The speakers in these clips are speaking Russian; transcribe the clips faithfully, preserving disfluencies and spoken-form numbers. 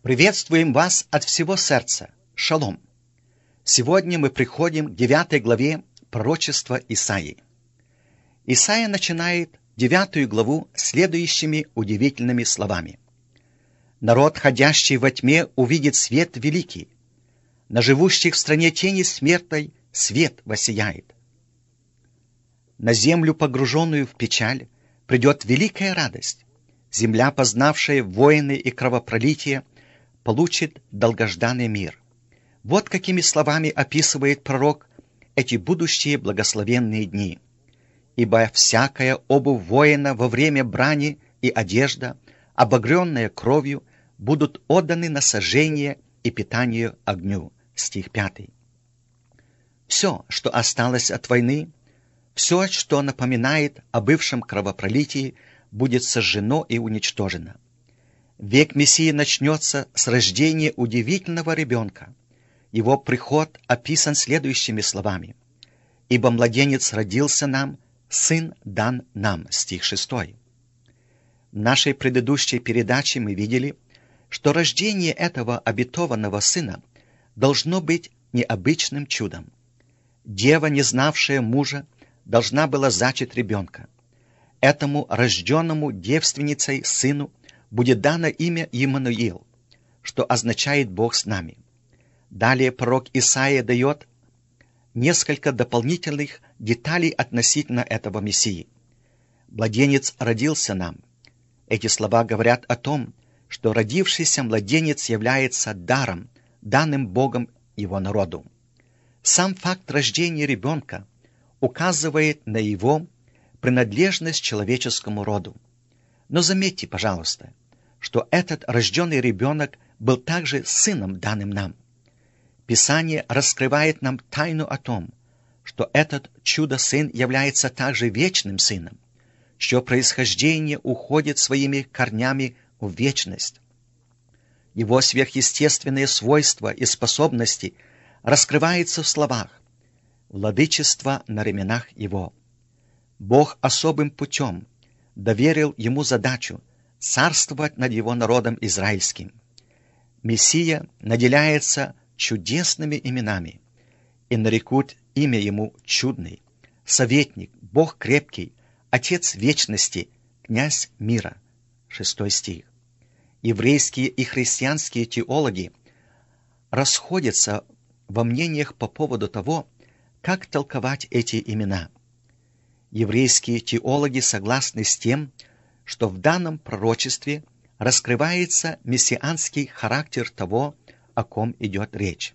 Приветствуем вас от всего сердца. Шалом! Сегодня мы приходим к девятой главе пророчества Исаии. Исаия начинает девятую главу следующими удивительными словами. «Народ, ходящий во тьме, увидит свет великий. На живущих в стране тени смертной свет воссияет. На землю, погруженную в печаль, придет великая радость. Земля, познавшая войны и кровопролитие, получит долгожданный мир». Вот какими словами описывает пророк эти будущие благословенные дни. «Ибо всякая обувь воина во время брани и одежда, обогренная кровью, будут отданы на сожжение и питание огню». Стих пятый. Все, что осталось от войны, все, что напоминает о бывшем кровопролитии, будет сожжено и уничтожено. Век Мессии начнется с рождения удивительного ребенка. Его приход описан следующими словами. «Ибо младенец родился нам, сын дан нам». Стих шестой. В нашей предыдущей передаче мы видели, что рождение этого обетованного сына должно быть необычным чудом. Дева, не знавшая мужа, должна была зачать ребенка. Этому рожденному девственницей сыну будет дано имя Иммануил, что означает «Бог с нами». Далее пророк Исаия дает несколько дополнительных деталей относительно этого Мессии. «Младенец родился нам». Эти слова говорят о том, что родившийся младенец является даром, данным Богом его народу. Сам факт рождения ребенка указывает на его принадлежность человеческому роду. Но заметьте, пожалуйста, что этот рожденный ребенок был также сыном, данным нам. Писание раскрывает нам тайну о том, что этот чудо-сын является также вечным сыном, чье происхождение уходит своими корнями в вечность. Его сверхъестественные свойства и способности раскрываются в словах «владычество на ременах его». Бог особым путем доверил ему задачу царствовать над его народом израильским. Мессия наделяется чудесными именами, и нарекут имя ему чудный, советник, Бог крепкий, Отец вечности, князь мира. Шестой стих. Еврейские и христианские теологи расходятся во мнениях по поводу того, как толковать эти имена. Еврейские теологи согласны с тем, что в данном пророчестве раскрывается мессианский характер того, о ком идет речь.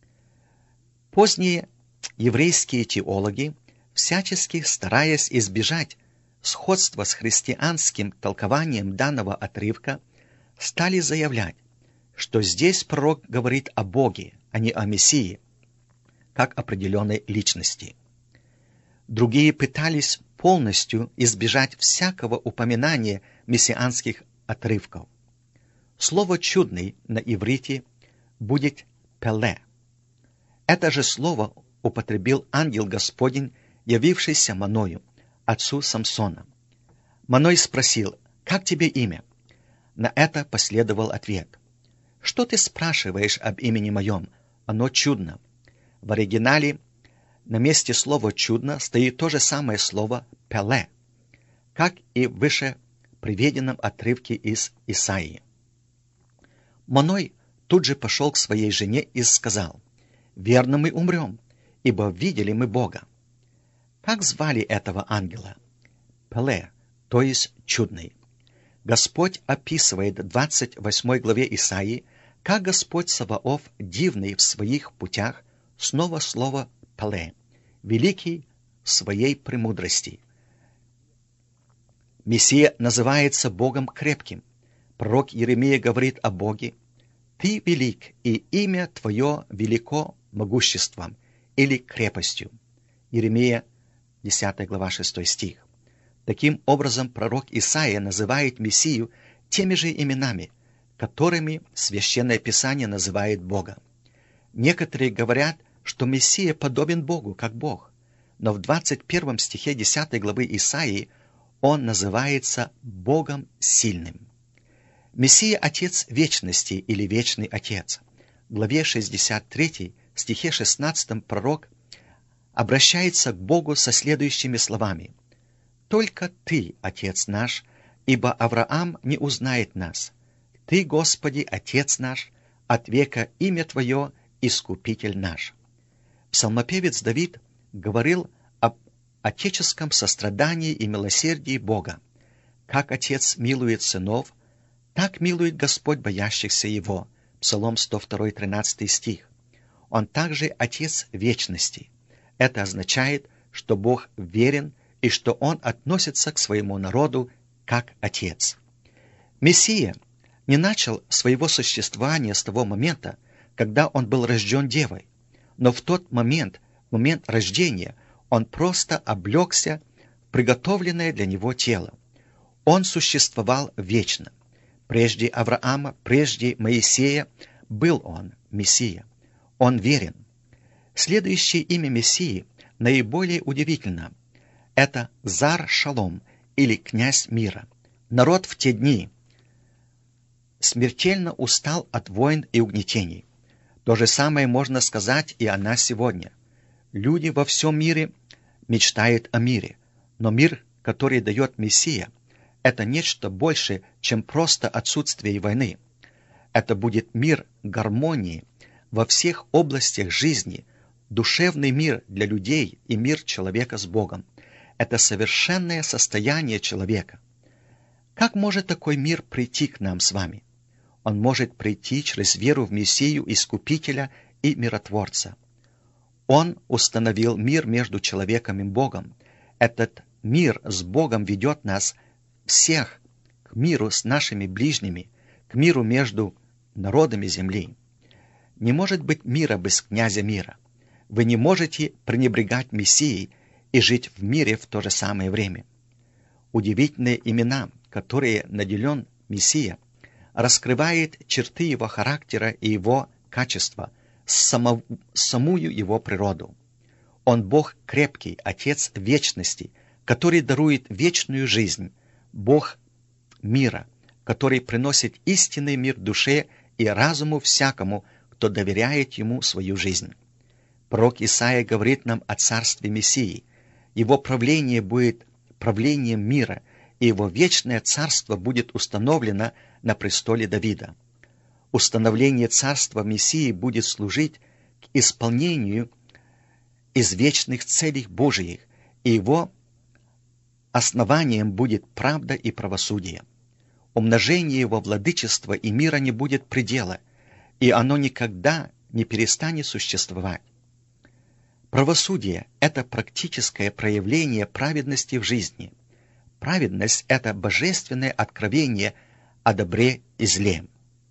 Поздние еврейские теологи, всячески стараясь избежать сходства с христианским толкованием данного отрывка, стали заявлять, что здесь пророк говорит о Боге, а не о Мессии, как определенной личности. Другие пытались полностью избежать всякого упоминания мессианских отрывков. Слово «чудный» на иврите будет «пеле». Это же слово употребил ангел Господень, явившийся Маною, отцу Самсона. Маной спросил: «Как тебе имя?» На это последовал ответ: «Что ты спрашиваешь об имени моем? Оно чудно». В оригинале на месте слова «чудно» стоит то же самое слово «пеле», как и в выше приведенном отрывке из Исаии. Маной тут же пошел к своей жене и сказал: «Верно, мы умрем, ибо видели мы Бога». Как звали этого ангела? Пеле, то есть чудный. Господь описывает в двадцать восьмой главе Исаии, как Господь Саваоф, дивный в своих путях, снова слово «пеле», великий в своей премудрости. Мессия называется Богом крепким. Пророк Иеремия говорит о Боге: «Ты велик, и имя Твое велико могуществом» или крепостью. Иеремия, десятая глава, шестой стих. Таким образом, пророк Исаия называет Мессию теми же именами, которыми Священное Писание называет Бога. Некоторые говорят, что Мессия подобен Богу, как Бог, но в двадцать первом стихе десятой главы Исаии он называется Богом сильным. Мессия – Отец вечности или Вечный Отец. В главе шестьдесят третьей, стихе шестнадцатом пророк обращается к Богу со следующими словами. «Только Ты, Отец наш, ибо Авраам не узнает нас. Ты, Господи, Отец наш, от века имя Твое, Искупитель наш». Псалмопевец Давид говорил об отеческом сострадании и милосердии Бога. Как Отец милует сынов, так милует Господь боящихся Его. Псалом сто два, тринадцатый стих. Он также Отец вечности. Это означает, что Бог верен и что Он относится к своему народу как Отец. Мессия не начал своего существования с того момента, когда Он был рожден девой, но в тот момент, в момент рождения, Он просто облегся в приготовленное для Него тело. Он существовал вечно. Прежде Авраама, прежде Моисея был Он, Мессия. Он верен. Следующее имя Мессии наиболее удивительно. Это Зар Шалом, или князь мира. Народ в те дни смертельно устал от войн и угнетений. То же самое можно сказать и о нас сегодня. Люди во всем мире мечтают о мире, но мир, который дает Мессия, это нечто больше, чем просто отсутствие войны. Это будет мир гармонии во всех областях жизни, душевный мир для людей и мир человека с Богом. Это совершенное состояние человека. Как может такой мир прийти к нам с вами? Он может прийти через веру в Мессию, Искупителя и Миротворца. Он установил мир между человеком и Богом. Этот мир с Богом ведет нас всех к миру с нашими ближними, к миру между народами земли. Не может быть мира без князя мира. Вы не можете пренебрегать Мессией и жить в мире в то же самое время. Удивительные имена, которые наделен Мессия, раскрывает черты его характера и его качества, само, самую его природу. Он Бог крепкий, Отец вечности, который дарует вечную жизнь, Бог мира, который приносит истинный мир душе и разуму всякому, кто доверяет Ему свою жизнь. Пророк Исаия говорит нам о царстве Мессии. Его правление будет правлением мира, и его вечное царство будет установлено на престоле Давида. Установление царства Мессии будет служить к исполнению извечных целей Божиих, и его основанием будет правда и правосудие. Умножение его владычества и мира не будет предела, и оно никогда не перестанет существовать. Правосудие – это практическое проявление праведности в жизни. Праведность – это божественное откровение о добре и зле.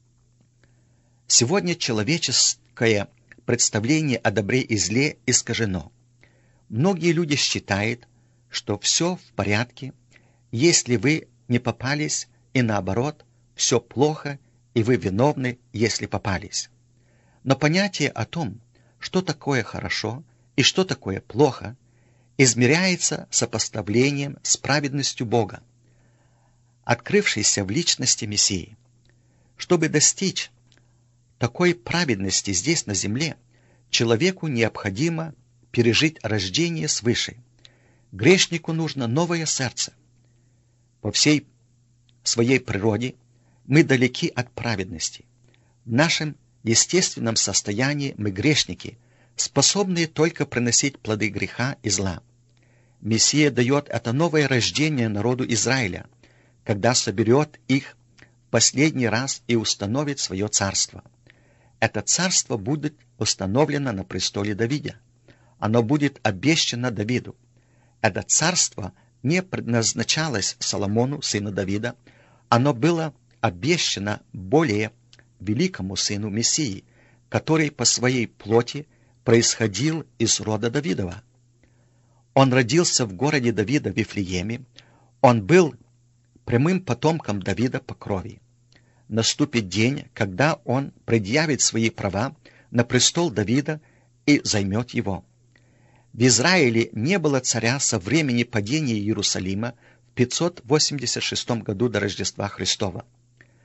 Сегодня человеческое представление о добре и зле искажено. Многие люди считают, что все в порядке, если вы не попались, и наоборот, все плохо, и вы виновны, если попались. Но понятие о том, что такое хорошо и что такое плохо, измеряется сопоставлением с праведностью Бога, открывшейся в личности Мессии. Чтобы достичь такой праведности здесь на земле, человеку необходимо пережить рождение свыше. Грешнику нужно новое сердце. По всей своей природе мы далеки от праведности. В нашем естественном состоянии мы грешники, способные только приносить плоды греха и зла. Мессия дает это новое рождение народу Израиля, когда соберет их в последний раз и установит свое царство. Это царство будет установлено на престоле Давида. Оно будет обещано Давиду. Это царство не предназначалось Соломону, сыну Давида. Оно было обещано более великому сыну Мессии, который по своей плоти происходил из рода Давидова. Он родился в городе Давида Вифлееме. Он был прямым потомком Давида по крови. Наступит день, когда он предъявит свои права на престол Давида и займет его. В Израиле не было царя со времени падения Иерусалима в пятьсот восемьдесят шестом году до Рождества Христова.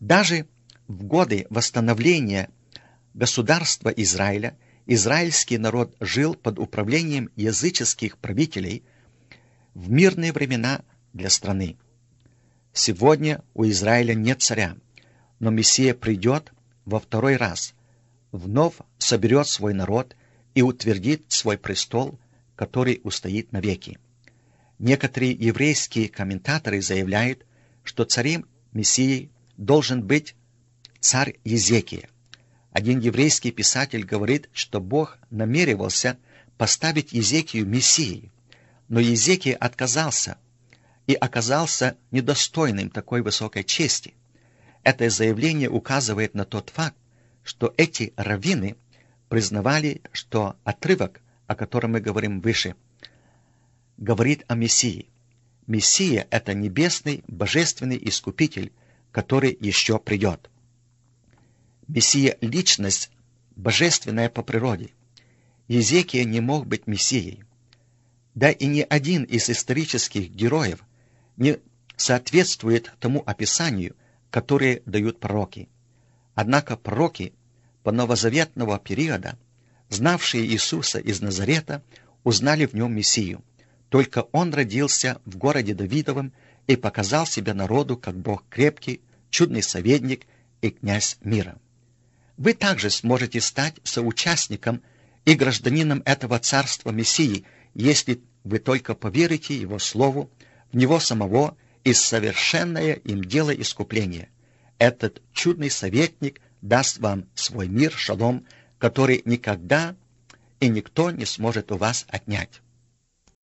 Даже в годы восстановления государства Израиля израильский народ жил под управлением языческих правителей в мирные времена для страны. Сегодня у Израиля нет царя, но Мессия придет во второй раз, вновь соберет свой народ и утвердит свой престол, который устоит навеки. Некоторые еврейские комментаторы заявляют, что царем Мессии должен быть царь Езекия. Один еврейский писатель говорит, что Бог намеревался поставить Езекию Мессией, но Езекия отказался и оказался недостойным такой высокой чести. Это заявление указывает на тот факт, что эти раввины признавали, что отрывок, о котором мы говорим выше, говорит о Мессии. Мессия — это небесный, божественный искупитель, который еще придет. Мессия — личность, божественная по природе. Езекия не мог быть Мессией. Да и ни один из исторических героев не соответствует тому описанию, которое дают пророки. Однако пророки по новозаветного периода, знавшие Иисуса из Назарета, узнали в нем Мессию. Только он родился в городе Давидовом и показал себя народу как Бог крепкий, чудный советник и князь мира. Вы также сможете стать соучастником и гражданином этого царства Мессии, если вы только поверите Его Слову, в Него самого и совершенное им дело искупления. Этот чудный советник даст вам свой мир, шалом, который никогда и никто не сможет у вас отнять.